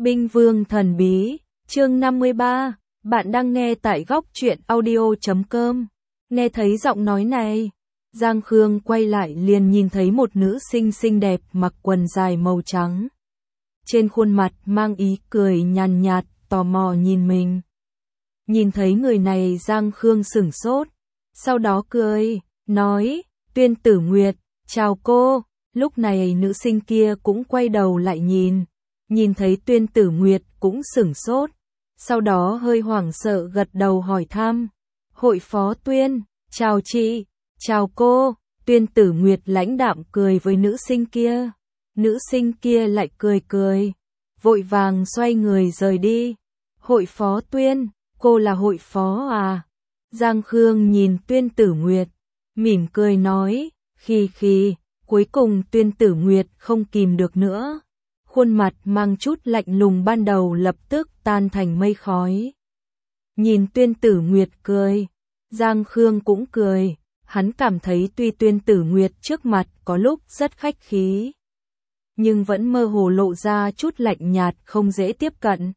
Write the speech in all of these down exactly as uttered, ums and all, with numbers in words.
Binh Vương Thần Bí, chương năm mươi ba, bạn đang nghe tại góc truyện audio chấm com. Nghe thấy giọng nói này, Giang Khương quay lại liền nhìn thấy một nữ sinh xinh đẹp mặc quần dài màu trắng. Trên khuôn mặt mang ý cười nhàn nhạt, tò mò nhìn mình. Nhìn thấy người này Giang Khương sửng sốt, sau đó cười, nói, Tuyên Tử Nguyệt, chào cô. Lúc này nữ sinh kia cũng quay đầu lại nhìn, nhìn thấy Tuyên Tử Nguyệt cũng sửng sốt, sau đó hơi hoảng sợ gật đầu hỏi thăm, hội phó Tuyên, chào chị, chào cô. Tuyên Tử Nguyệt lãnh đạm cười với nữ sinh kia, nữ sinh kia lại cười cười, vội vàng xoay người rời đi. Hội phó Tuyên, cô là hội phó à? Giang Khương nhìn Tuyên Tử Nguyệt, mỉm cười nói, khi khi, cuối cùng Tuyên Tử Nguyệt không kìm được nữa. Khuôn mặt mang chút lạnh lùng ban đầu lập tức tan thành mây khói. Nhìn Tuyên Tử Nguyệt cười, Giang Khương cũng cười, hắn cảm thấy tuy Tuyên Tử Nguyệt trước mặt có lúc rất khách khí, nhưng vẫn mơ hồ lộ ra chút lạnh nhạt không dễ tiếp cận.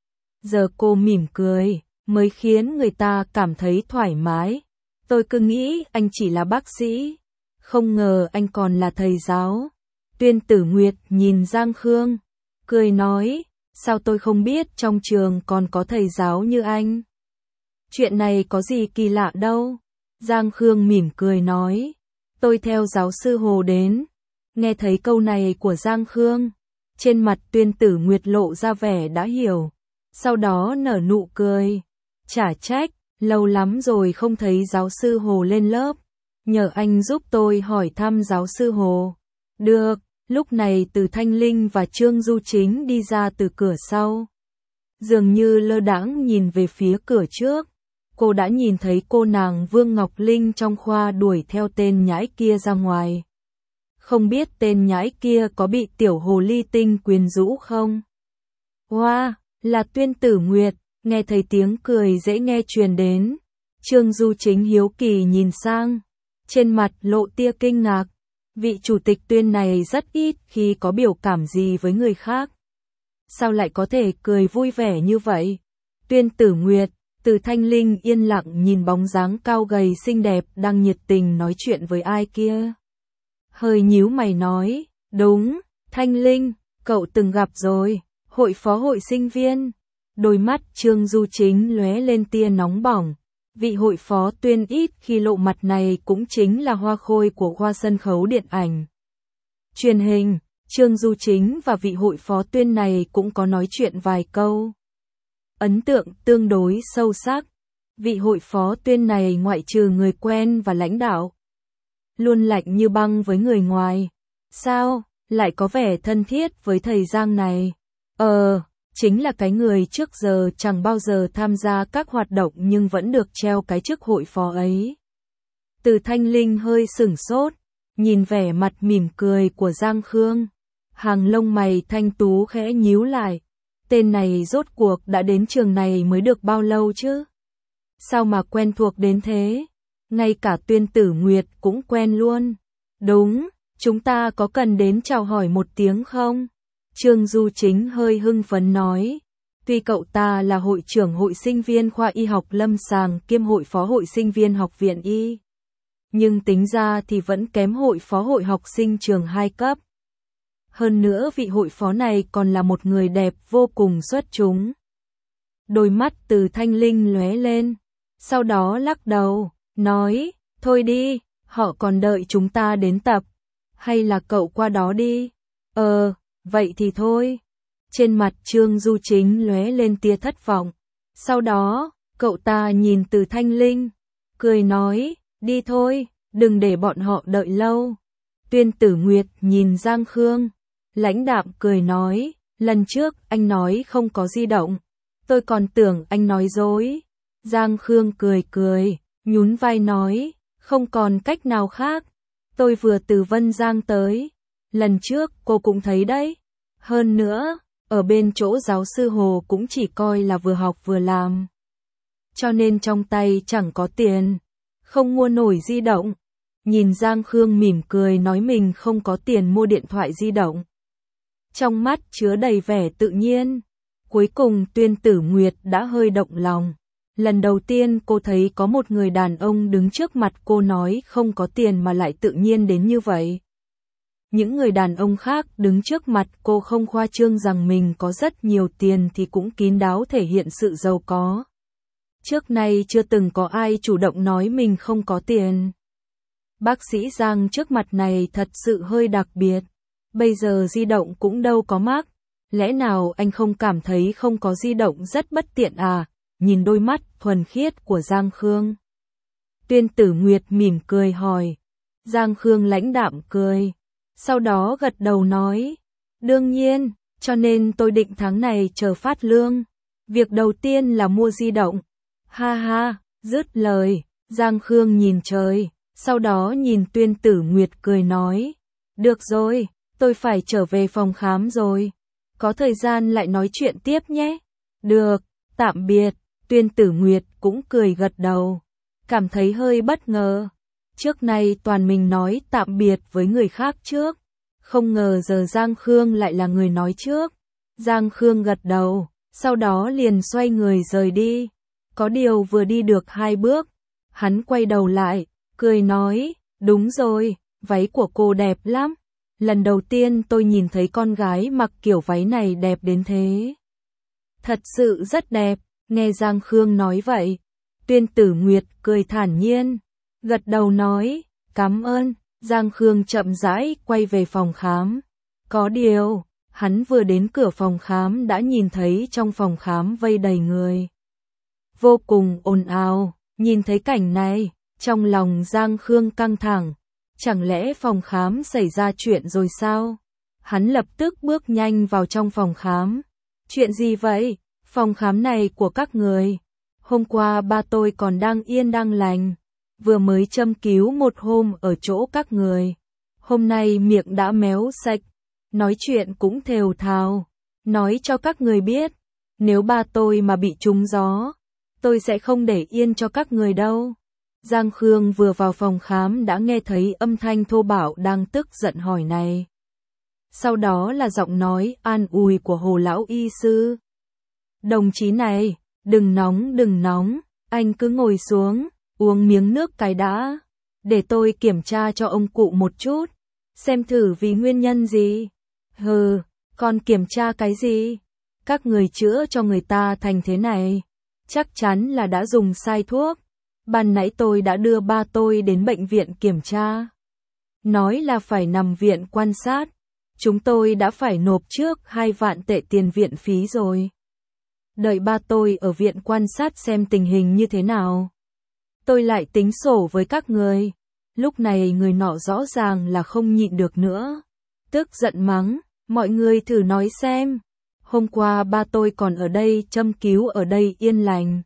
Giờ cô mỉm cười, mới khiến người ta cảm thấy thoải mái. Tôi cứ nghĩ anh chỉ là bác sĩ, không ngờ anh còn là thầy giáo. Tuyên Tử Nguyệt nhìn Giang Khương, cười nói, sao tôi không biết trong trường còn có thầy giáo như anh. Chuyện này có gì kỳ lạ đâu. Giang Khương mỉm cười nói, tôi theo giáo sư Hồ đến. Nghe thấy câu này của Giang Khương, trên mặt Tuyên Tử Nguyệt lộ ra vẻ đã hiểu, sau đó nở nụ cười, chả trách, lâu lắm rồi không thấy giáo sư Hồ lên lớp, nhờ anh giúp tôi hỏi thăm giáo sư Hồ. Được. Lúc này Từ Thanh Linh và Trương Du Chính đi ra từ cửa sau, dường như lơ đãng nhìn về phía cửa trước. Cô đã nhìn thấy cô nàng Vương Ngọc Linh trong khoa đuổi theo tên nhãi kia ra ngoài. Không biết tên nhãi kia có bị tiểu hồ ly tinh quyến rũ không? Wow, là Tuyên Tử Nguyệt. Nghe thấy tiếng cười dễ nghe truyền đến, Trương Du Chính hiếu kỳ nhìn sang, trên mặt lộ tia kinh ngạc. Vị chủ tịch Tuyên này rất ít khi có biểu cảm gì với người khác. Sao lại có thể cười vui vẻ như vậy? Tuyên Tử Nguyệt, Từ Thanh Linh yên lặng nhìn bóng dáng cao gầy xinh đẹp đang nhiệt tình nói chuyện với ai kia. Hơi nhíu mày nói, đúng, Thanh Linh, cậu từng gặp rồi, hội phó hội sinh viên. Đôi mắt Trương Du Chính lóe lên tia nóng bỏng. Vị hội phó Tuyên ít khi lộ mặt này cũng chính là hoa khôi của khoa sân khấu điện ảnh truyền hình. Trương Du Chính và vị hội phó Tuyên này cũng có nói chuyện vài câu, ấn tượng tương đối sâu sắc. Vị hội phó Tuyên này ngoại trừ người quen và lãnh đạo, luôn lạnh như băng với người ngoài. Sao, lại có vẻ thân thiết với thầy Giang này? Ờ... Chính là cái người trước giờ chẳng bao giờ tham gia các hoạt động nhưng vẫn được treo cái chức hội phó ấy. Từ Thanh Linh hơi sửng sốt, nhìn vẻ mặt mỉm cười của Giang Khương. Hàng lông mày thanh tú khẽ nhíu lại. Tên này rốt cuộc đã đến trường này mới được bao lâu chứ? Sao mà quen thuộc đến thế? Ngay cả Tuyên Tử Nguyệt cũng quen luôn. Đúng, chúng ta có cần đến chào hỏi một tiếng không? Trương Du Chính hơi hưng phấn nói, tuy cậu ta là hội trưởng hội sinh viên khoa y học lâm sàng kiêm hội phó hội sinh viên học viện y, nhưng tính ra thì vẫn kém hội phó hội học sinh trường hai cấp. Hơn nữa vị hội phó này còn là một người đẹp vô cùng xuất chúng. Đôi mắt Từ Thanh Linh lóe lên, sau đó lắc đầu, nói, thôi đi, họ còn đợi chúng ta đến tập, hay là cậu qua đó đi? Ờ... Vậy thì thôi. Trên mặt Trương Du Chính lóe lên tia thất vọng. Sau đó, cậu ta nhìn Từ Thanh Linh, cười nói, đi thôi, đừng để bọn họ đợi lâu. Tuyên Tử Nguyệt nhìn Giang Khương, lãnh đạm cười nói, lần trước anh nói không có di động, tôi còn tưởng anh nói dối. Giang Khương cười cười, nhún vai nói, không còn cách nào khác, tôi vừa từ Vân Giang tới. Lần trước cô cũng thấy đấy. Hơn nữa, ở bên chỗ giáo sư Hồ cũng chỉ coi là vừa học vừa làm. Cho nên trong tay chẳng có tiền, không mua nổi di động. Nhìn Giang Khương mỉm cười nói mình không có tiền mua điện thoại di động. Trong mắt chứa đầy vẻ tự nhiên, Cuối cùng Tuyên Tử Nguyệt đã hơi động lòng. Lần đầu tiên cô thấy có một người đàn ông đứng trước mặt cô nói không có tiền mà lại tự nhiên đến như vậy. Những người đàn ông khác đứng trước mặt cô không khoa trương rằng mình có rất nhiều tiền thì cũng kín đáo thể hiện sự giàu có. Trước nay chưa từng có ai chủ động nói mình không có tiền. Bác sĩ Giang trước mặt này thật sự hơi đặc biệt. Bây giờ di động cũng đâu có mác. Lẽ nào anh không cảm thấy không có di động rất bất tiện à? Nhìn đôi mắt thuần khiết của Giang Khương. Tuyên Tử Nguyệt mỉm cười hỏi. Giang Khương lãnh đạm cười. Sau đó gật đầu nói. Đương nhiên, cho nên tôi định tháng này chờ phát lương. Việc đầu tiên là mua di động. Ha ha, dứt lời, Giang Khương nhìn trời. Sau đó nhìn Tuyên Tử Nguyệt cười nói. Được rồi, tôi phải trở về phòng khám rồi. Có thời gian lại nói chuyện tiếp nhé. Được, tạm biệt. Tuyên Tử Nguyệt cũng cười gật đầu. Cảm thấy hơi bất ngờ. Trước nay toàn mình nói tạm biệt với người khác trước. Không ngờ giờ Giang Khương lại là người nói trước. Giang Khương gật đầu, sau đó liền xoay người rời đi. Có điều vừa đi được hai bước, hắn quay đầu lại, cười nói, đúng rồi, váy của cô đẹp lắm. Lần đầu tiên tôi nhìn thấy con gái mặc kiểu váy này đẹp đến thế. Thật sự rất đẹp, nghe Giang Khương nói vậy. Tuyên Tử Nguyệt cười thản nhiên, gật đầu nói, cảm ơn. Giang Khương chậm rãi quay về phòng khám. Có điều, hắn vừa đến cửa phòng khám đã nhìn thấy trong phòng khám vây đầy người. Vô cùng ồn ào, nhìn thấy cảnh này, trong lòng Giang Khương căng thẳng. Chẳng lẽ phòng khám xảy ra chuyện rồi sao? Hắn lập tức bước nhanh vào trong phòng khám. Chuyện gì vậy? Phòng khám này của các người. Hôm qua ba tôi còn đang yên đang lành. Vừa mới châm cứu một hôm ở chỗ các người. Hôm nay miệng đã méo sạch. Nói chuyện cũng thều thào. Nói cho các người biết. Nếu ba tôi mà bị trúng gió, tôi sẽ không để yên cho các người đâu. Giang Khương vừa vào phòng khám đã nghe thấy âm thanh thô bạo đang tức giận hỏi này. Sau đó là giọng nói an ủi của Hồ lão y sư. Đồng chí này, đừng nóng đừng nóng, anh cứ ngồi xuống, uống miếng nước cái đã. Để tôi kiểm tra cho ông cụ một chút, xem thử vì nguyên nhân gì. Hừ, còn kiểm tra cái gì? Các người chữa cho người ta thành thế này, chắc chắn là đã dùng sai thuốc. Ban nãy tôi đã đưa ba tôi đến bệnh viện kiểm tra. Nói là phải nằm viện quan sát. Chúng tôi đã phải nộp trước hai vạn tệ tiền viện phí rồi. Đợi ba tôi ở viện quan sát xem tình hình như thế nào. Tôi lại tính sổ với các người. Lúc này người nọ rõ ràng là không nhịn được nữa. Tức giận mắng, mọi người thử nói xem. Hôm qua ba tôi còn ở đây châm cứu ở đây yên lành.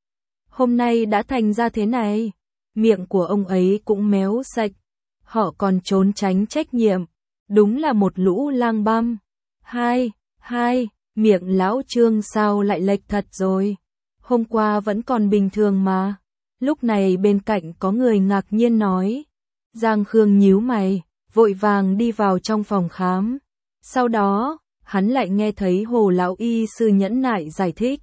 Hôm nay đã thành ra thế này. Miệng của ông ấy cũng méo sạch. Họ còn trốn tránh trách nhiệm. Đúng là một lũ lang băm. Hai, hai, miệng lão Trương sao lại lệch thật rồi. Hôm qua vẫn còn bình thường mà. Lúc này bên cạnh có người ngạc nhiên nói. Giang Khương nhíu mày, vội vàng đi vào trong phòng khám. Sau đó, hắn lại nghe thấy Hồ lão y sư nhẫn nại giải thích.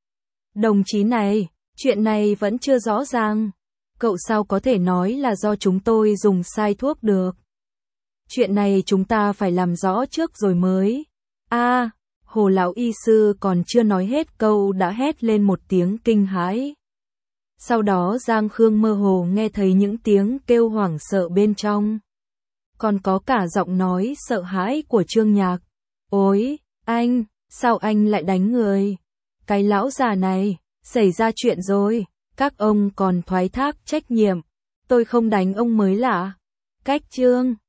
Đồng chí này, chuyện này vẫn chưa rõ ràng. Cậu sao có thể nói là do chúng tôi dùng sai thuốc được. Chuyện này chúng ta phải làm rõ trước rồi mới. A, à, Hồ lão y sư còn chưa nói hết câu đã hét lên một tiếng kinh hãi. Sau đó Giang Khương mơ hồ nghe thấy những tiếng kêu hoảng sợ bên trong. Còn có cả giọng nói sợ hãi của Trương Nhạc. Ôi, anh, sao anh lại đánh người? Cái lão già này, xảy ra chuyện rồi, các ông còn thoái thác trách nhiệm. Tôi không đánh ông mới lạ. Cách Trương.